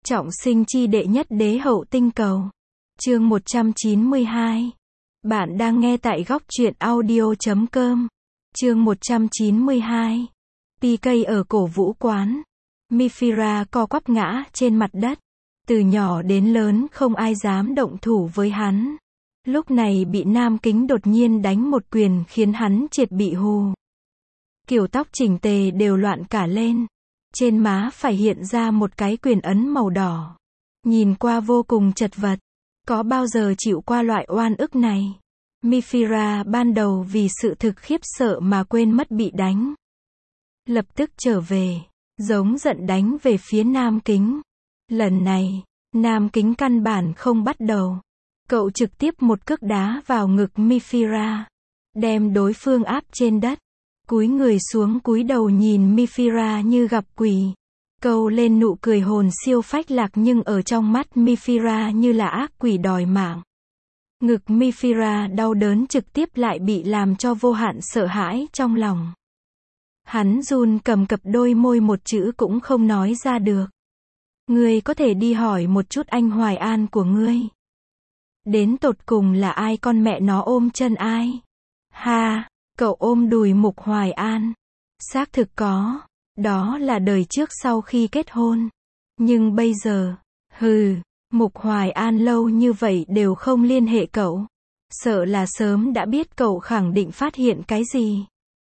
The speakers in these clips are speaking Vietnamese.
Trọng sinh chi đệ nhất đế hậu tinh cầu. Chương 192. Bạn đang nghe tại góc truyện audio.com. Chương 192. PK ở cổ vũ quán. Mithra co quắp ngã trên mặt đất. Từ nhỏ đến lớn không ai dám động thủ với hắn. Lúc này bị Nam Kính đột nhiên đánh một quyền khiến hắn triệt bị hù. Kiểu tóc chỉnh tề đều loạn cả lên. Trên má phải hiện ra một cái quyền ấn màu đỏ. Nhìn qua vô cùng chật vật. Có bao giờ chịu qua loại oan ức này? Mithra ban đầu vì sự thực khiếp sợ mà quên mất bị đánh. Lập tức trở về, giống giận đánh về phía Nam Kính. Lần này, Nam Kính căn bản không bắt đầu. Cậu trực tiếp một cước đá vào ngực Mithra, đem đối phương áp trên đất. Cúi người xuống cúi đầu nhìn Mithra như gặp quỷ. Câu lên nụ cười hồn siêu phách lạc nhưng ở trong mắt Mithra như là ác quỷ đòi mạng. Ngực Mithra đau đớn trực tiếp lại bị làm cho vô hạn sợ hãi trong lòng. Hắn run cầm cập đôi môi một chữ cũng không nói ra được. Ngươi có thể đi hỏi một chút anh Hoài An của ngươi. Đến tột cùng là ai con mẹ nó ôm chân ai? Ha! Cậu ôm đùi Mục Hoài An. Xác thực có. Đó là đời trước sau khi kết hôn. Nhưng bây giờ, Mục Hoài An lâu như vậy đều không liên hệ cậu. Sợ là sớm đã biết cậu khẳng định phát hiện cái gì.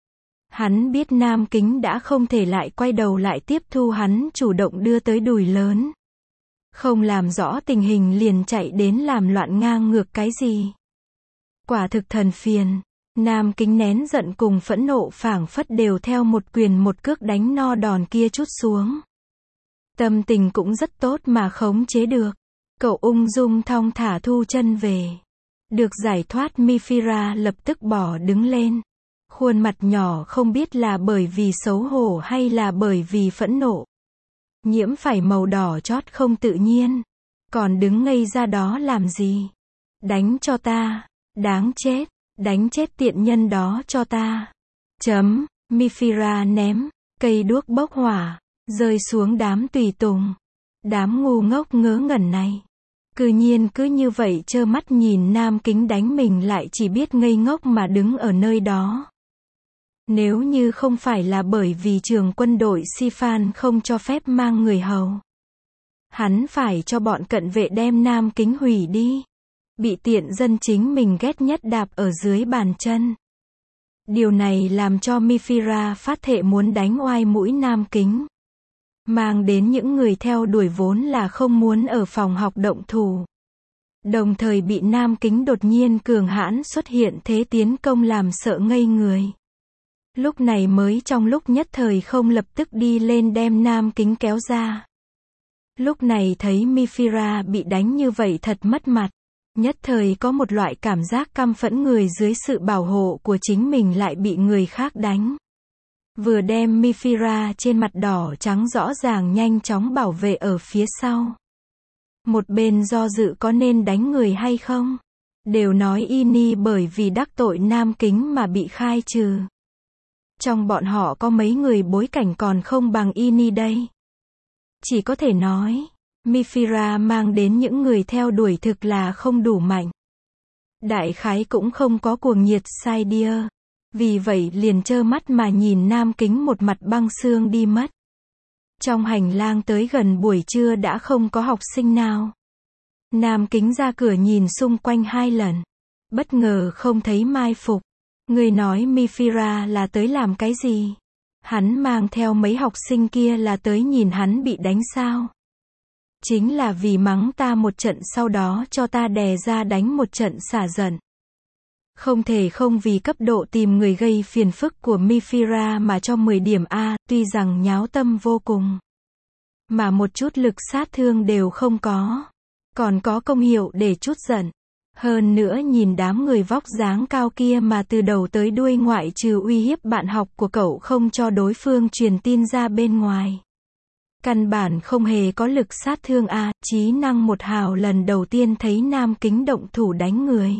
Hắn biết Nam Kính đã không thể lại quay đầu lại tiếp thu hắn chủ động đưa tới đùi lớn. Không làm rõ tình hình liền chạy đến làm loạn ngang ngược cái gì. Quả thực thần phiền. Nam Kính nén giận cùng phẫn nộ phảng phất đều theo một quyền một cước đánh no đòn kia trút xuống. Tâm tình cũng rất tốt mà khống chế được. Cậu ung dung thong thả thu chân về. Được giải thoát Mithra lập tức bỏ đứng lên. Khuôn mặt nhỏ không biết là bởi vì xấu hổ hay là bởi vì phẫn nộ. Nhiễm phải màu đỏ chót không tự nhiên. Còn đứng ngây ra đó làm gì? Đánh cho ta. Đáng chết. Đánh chết tiện nhân đó cho ta. Mithra ném. Cây đuốc bốc hỏa. Rơi xuống đám tùy tùng. Đám ngu ngốc ngớ ngẩn này. Cư nhiên cứ như vậy trơ mắt nhìn Nam Kính đánh mình lại chỉ biết ngây ngốc mà đứng ở nơi đó. Nếu như không phải là bởi vì trường quân đội Sifan không cho phép mang người hầu. Hắn phải cho bọn cận vệ đem Nam Kính hủy đi. Bị tiện dân chính mình ghét nhất đạp ở dưới bàn chân. Điều này làm cho Mithra phát thệ muốn đánh oai mũi Nam Kính. Mang đến những người theo đuổi vốn là không muốn ở phòng học động thủ. Đồng thời bị Nam Kính đột nhiên cường hãn xuất hiện thế tiến công làm sợ ngây người. Lúc này mới trong lúc nhất thời không lập tức đi lên đem Nam Kính kéo ra. Lúc này thấy Mithra bị đánh như vậy thật mất mặt. Nhất thời có một loại cảm giác căm phẫn người dưới sự bảo hộ của chính mình lại bị người khác đánh. Vừa đem Mithra trên mặt đỏ trắng rõ ràng nhanh chóng bảo vệ ở phía sau. Một bên do dự có nên đánh người hay không. Đều nói Ini bởi vì đắc tội Nam Kính mà bị khai trừ. Trong bọn họ có mấy người bối cảnh còn không bằng Ini đây. Chỉ có thể nói. Mithra mang đến những người theo đuổi thực là không đủ mạnh. Đại khái cũng không có cuồng nhiệt sai đia. Vì vậy liền trơ mắt mà nhìn Nam Kính một mặt băng xương đi mất. Trong hành lang tới gần buổi trưa đã không có học sinh nào. Nam Kính ra cửa nhìn xung quanh 2 lần. Bất ngờ không thấy mai phục. Người nói Mithra là tới làm cái gì? Hắn mang theo mấy học sinh kia là tới nhìn hắn bị đánh sao? Chính là vì mắng ta một trận sau đó cho ta đè ra đánh một trận xả giận. Không thể không vì cấp độ tìm người gây phiền phức của Mithra mà cho 10 điểm A, tuy rằng nháo tâm vô cùng. Mà một chút lực sát thương đều không có. Còn có công hiệu để trút giận. Hơn nữa nhìn đám người vóc dáng cao kia mà từ đầu tới đuôi ngoại trừ uy hiếp bạn học của cậu không cho đối phương truyền tin ra bên ngoài. Căn bản không hề có lực sát thương A, trí năng một hào lần đầu tiên thấy Nam Kính động thủ đánh người.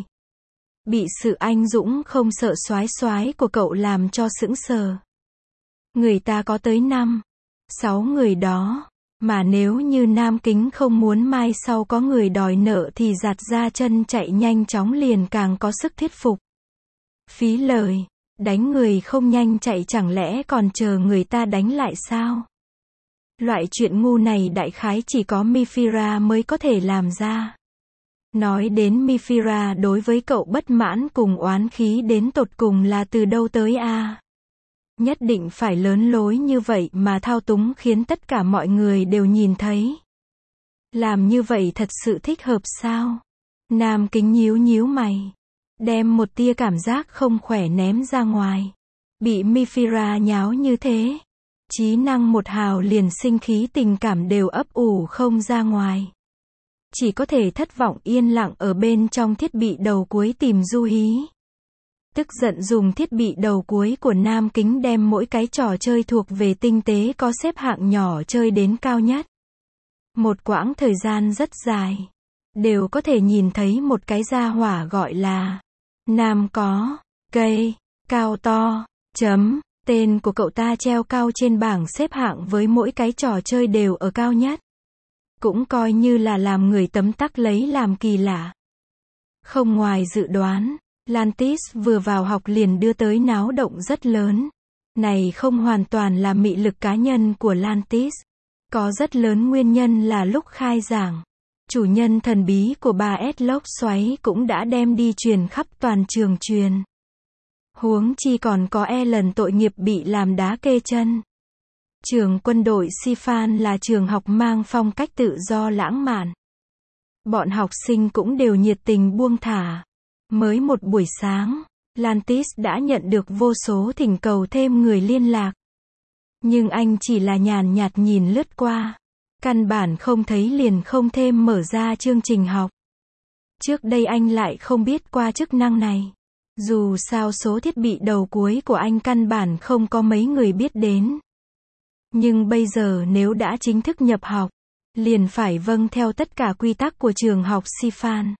Bị sự anh dũng không sợ soái của cậu làm cho sững sờ. Người ta có tới 5, 6 người đó. Mà nếu như Nam Kính không muốn mai sau có người đòi nợ thì giạt ra chân chạy nhanh chóng liền càng có sức thuyết phục. Phí lời, đánh người không nhanh chạy chẳng lẽ còn chờ người ta đánh lại sao? Loại chuyện ngu này đại khái chỉ có Mifira mới có thể làm ra. Nói đến Mifira đối với cậu bất mãn cùng oán khí đến tột cùng là từ đâu tới a? Nhất định phải lớn lối như vậy mà thao túng khiến tất cả mọi người đều nhìn thấy. Làm như vậy thật sự thích hợp sao? Nam Kính nhíu nhíu mày. Đem một tia cảm giác không khỏe ném ra ngoài. Bị Mifira nháo như thế. Trí năng một hào liền sinh khí tình cảm đều ấp ủ không ra ngoài. Chỉ có thể thất vọng yên lặng ở bên trong thiết bị đầu cuối tìm du hí. Tức giận dùng thiết bị đầu cuối của Nam Kính đem mỗi cái trò chơi thuộc về tinh tế có xếp hạng nhỏ chơi đến cao nhất. Một quãng thời gian rất dài. Đều có thể nhìn thấy một cái gia hỏa gọi là Nam có, cây, cao to, chấm. Tên của cậu ta treo cao trên bảng xếp hạng với mỗi cái trò chơi đều ở cao nhất. Cũng coi như là làm người tấm tắc lấy làm kỳ lạ. Không ngoài dự đoán, Lantis vừa vào học liền đưa tới náo động rất lớn. Này không hoàn toàn là mị lực cá nhân của Lantis. Có rất lớn nguyên nhân là lúc khai giảng. Chủ nhân thần bí của 3S lốc xoáy cũng đã đem đi truyền khắp toàn trường truyền. Huống chi còn có lần tội nghiệp bị làm đá kê chân. Trường quân đội Sifan là trường học mang phong cách tự do lãng mạn. Bọn học sinh cũng đều nhiệt tình buông thả. Mới một buổi sáng, Lantis đã nhận được vô số thỉnh cầu thêm người liên lạc. Nhưng anh chỉ là nhàn nhạt nhìn lướt qua. Căn bản không thấy liền không thêm mở ra chương trình học. Trước đây anh lại không biết qua chức năng này. Dù sao số thiết bị đầu cuối của anh căn bản không có mấy người biết đến. Nhưng bây giờ nếu đã chính thức nhập học, liền phải vâng theo tất cả quy tắc của trường học Sifan.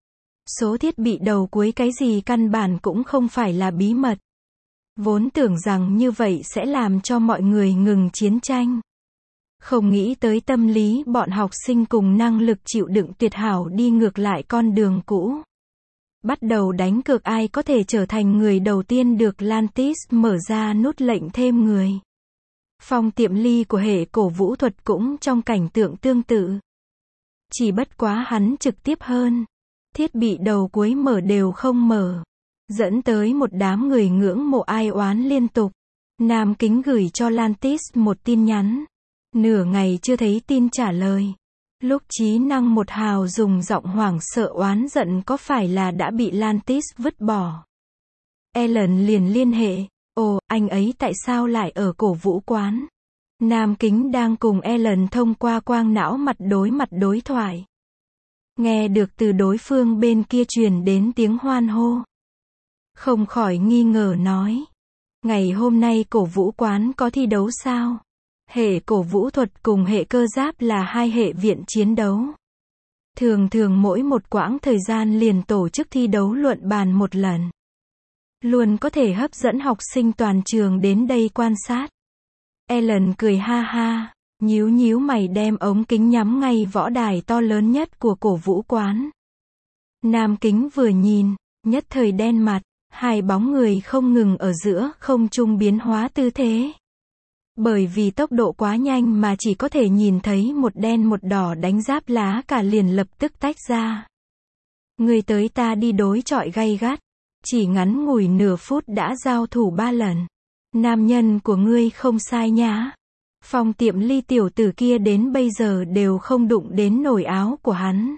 Số thiết bị đầu cuối cái gì căn bản cũng không phải là bí mật. Vốn tưởng rằng như vậy sẽ làm cho mọi người ngừng chiến tranh. Không nghĩ tới tâm lý bọn học sinh cùng năng lực chịu đựng tuyệt hảo đi ngược lại con đường cũ. Bắt đầu đánh cược ai có thể trở thành người đầu tiên được Lantis mở ra nút lệnh thêm người. Phong Tiệm Ly của hệ cổ vũ thuật cũng trong cảnh tượng tương tự. Chỉ bất quá hắn trực tiếp hơn. Thiết bị đầu cuối mở đều không mở. Dẫn tới một đám người ngưỡng mộ ai oán liên tục. Nam Kính gửi cho Lantis một tin nhắn. Nửa ngày chưa thấy tin trả lời. Lúc trí năng một hào dùng giọng hoảng sợ oán giận có phải là đã bị Lantis vứt bỏ. Ellen liền liên hệ. Ồ, anh ấy tại sao lại ở cổ vũ quán? Nam Kính đang cùng Ellen thông qua quang não mặt đối thoại. Nghe được từ đối phương bên kia truyền đến tiếng hoan hô. Không khỏi nghi ngờ nói. Ngày hôm nay cổ vũ quán có thi đấu sao? Hệ cổ vũ thuật cùng hệ cơ giáp là hai hệ viện chiến đấu. Thường thường mỗi một quãng thời gian liền tổ chức thi đấu luận bàn một lần. Luôn có thể hấp dẫn học sinh toàn trường đến đây quan sát. Ellen cười ha ha, nhíu nhíu mày đem ống kính nhắm ngay võ đài to lớn nhất của cổ vũ quán. Nam Kính vừa nhìn, nhất thời đen mặt, hai bóng người không ngừng ở giữa không trung biến hóa tư thế. Bởi vì tốc độ quá nhanh mà chỉ có thể nhìn thấy một đen một đỏ đánh giáp lá cả liền lập tức tách ra. Người tới ta đi đối chọi gay gắt. Chỉ ngắn ngủi nửa phút đã giao thủ 3 lần. Nam nhân của ngươi không sai nhá. Phong Tiệm Ly tiểu tử kia đến bây giờ đều không đụng đến nổi áo của hắn.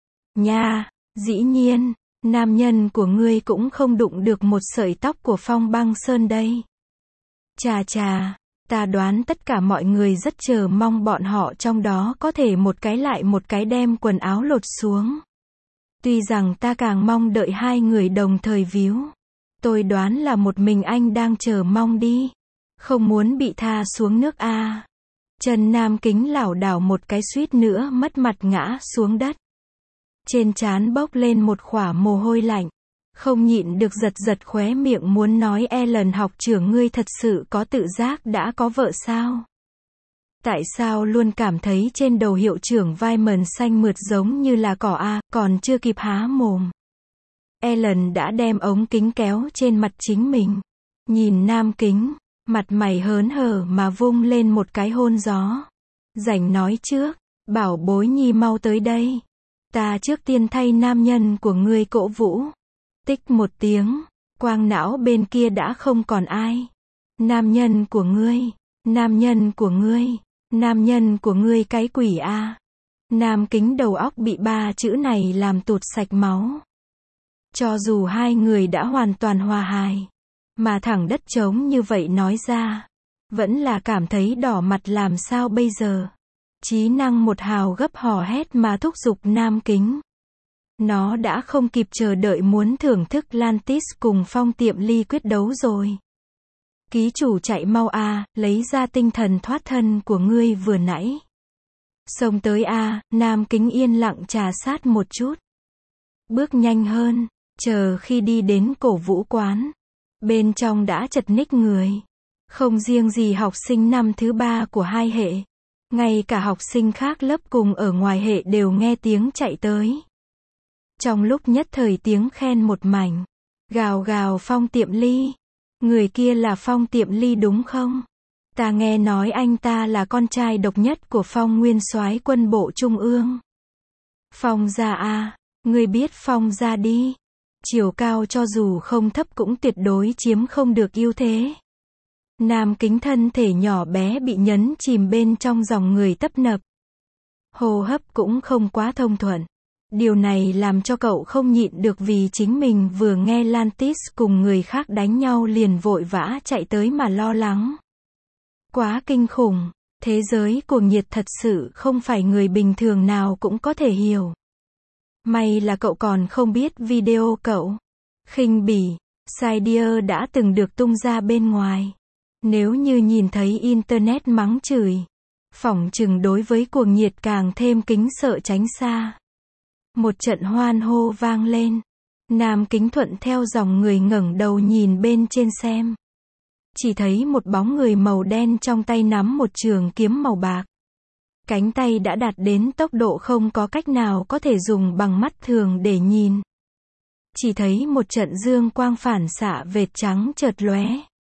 Nha, dĩ nhiên, nam nhân của ngươi cũng không đụng được một sợi tóc của Phong Băng Sơn đây. Chà chà, ta đoán tất cả mọi người rất chờ mong bọn họ trong đó có thể một cái lại một cái đem quần áo lột xuống. Tuy rằng ta càng mong đợi hai người đồng thời víu. Tôi đoán là một mình anh đang chờ mong đi. Không muốn bị tha xuống nước a. Trần Nam Kính lảo đảo một cái suýt nữa mất mặt ngã xuống đất. Trên trán bốc lên một khỏa mồ hôi lạnh. Không nhịn được giật khóe miệng muốn nói Ellen học trưởng ngươi thật sự có tự giác đã có vợ sao? Tại sao luôn cảm thấy trên đầu hiệu trưởng Wyman xanh mượt giống như là cỏ a, còn chưa kịp há mồm. Ellen đã đem ống kính kéo trên mặt chính mình. Nhìn nam kính, mặt mày hớn hở mà vung lên một cái hôn gió. Rảnh nói trước, bảo bối nhi mau tới đây. Ta trước tiên thay nam nhân của ngươi cổ vũ. Tích một tiếng, quang não bên kia đã không còn ai. Nam nhân của ngươi, nam nhân của ngươi, nam nhân của ngươi cái quỷ a. Nam kính đầu óc bị ba chữ này làm tụt sạch máu. Cho dù hai người đã hoàn toàn hòa hài, mà thẳng đất trống như vậy nói ra, vẫn là cảm thấy đỏ mặt làm sao bây giờ. Trí năng một hào gấp hò hét mà thúc giục nam kính. Nó đã không kịp chờ đợi muốn thưởng thức Lantis cùng Phong Tiệm Ly quyết đấu rồi. Ký chủ chạy mau a, lấy ra tinh thần thoát thân của ngươi vừa nãy. Xông tới a, nam kính yên lặng trà sát một chút. Bước nhanh hơn, chờ khi đi đến cổ vũ quán. Bên trong đã chật ních người. Không riêng gì học sinh năm thứ 3 của hai hệ. Ngay cả học sinh khác lớp cùng ở ngoài hệ đều nghe tiếng chạy tới. Trong lúc nhất thời tiếng khen một mảnh. Gào gào Phong Tiệm Ly. Người kia là Phong Tiệm Ly đúng không? Ta nghe nói anh ta là con trai độc nhất của Phong nguyên soái quân bộ trung ương. Phong gia a, ngươi biết Phong gia đi. Chiều cao cho dù không thấp cũng tuyệt đối chiếm không được ưu thế. Nam kính thân thể nhỏ bé bị nhấn chìm bên trong dòng người tấp nập. Hô hấp cũng không quá thông thuận. Điều này làm cho cậu không nhịn được vì chính mình vừa nghe Lantis cùng người khác đánh nhau liền vội vã chạy tới mà lo lắng. Quá kinh khủng, thế giới cuồng nhiệt thật sự không phải người bình thường nào cũng có thể hiểu. May là cậu còn không biết video cậu khinh bỉ, sai dear đã từng được tung ra bên ngoài. Nếu như nhìn thấy internet mắng chửi, phỏng chừng đối với cuồng nhiệt càng thêm kính sợ tránh xa. Một trận hoan hô vang lên. Nam kính thuận theo dòng người ngẩng đầu nhìn bên trên xem. Chỉ thấy một bóng người màu đen trong tay nắm một trường kiếm màu bạc. Cánh tay đã đạt đến tốc độ không có cách nào có thể dùng bằng mắt thường để nhìn. Chỉ thấy một trận dương quang phản xạ vệt trắng chợt lóe.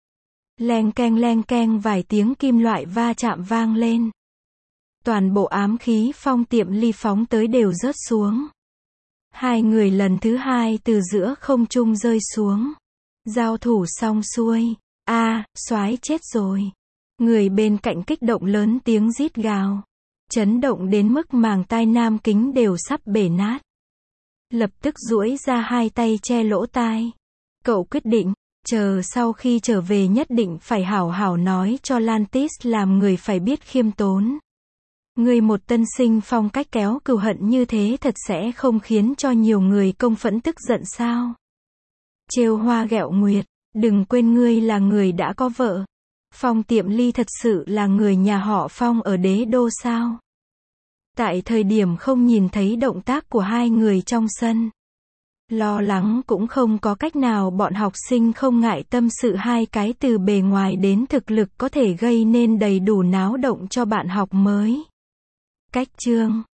Leng keng vài tiếng kim loại va chạm vang lên. Toàn bộ ám khí Phong Tiệm Ly phóng tới đều rớt xuống. Hai người lần thứ hai từ giữa không trung rơi xuống. Giao thủ xong xuôi. Soái chết rồi. Người bên cạnh kích động lớn tiếng rít gào. Chấn động đến mức màng tai nam kính đều sắp bể nát. Lập tức duỗi ra hai tay che lỗ tai. Cậu quyết định, chờ sau khi trở về nhất định phải hảo hảo nói cho Lantis làm người phải biết khiêm tốn. Người một tân sinh phong cách kéo cừu hận như thế thật sẽ không khiến cho nhiều người công phẫn tức giận sao? Trêu hoa ghẹo nguyệt, đừng quên ngươi là người đã có vợ. Phong Tiệm Ly thật sự là người nhà họ Phong ở đế đô sao? Tại thời điểm không nhìn thấy động tác của hai người trong sân, lo lắng cũng không có cách nào, bọn học sinh không ngại tâm sự hai cái từ bề ngoài đến thực lực có thể gây nên đầy đủ náo động cho bạn học mới. Cách chương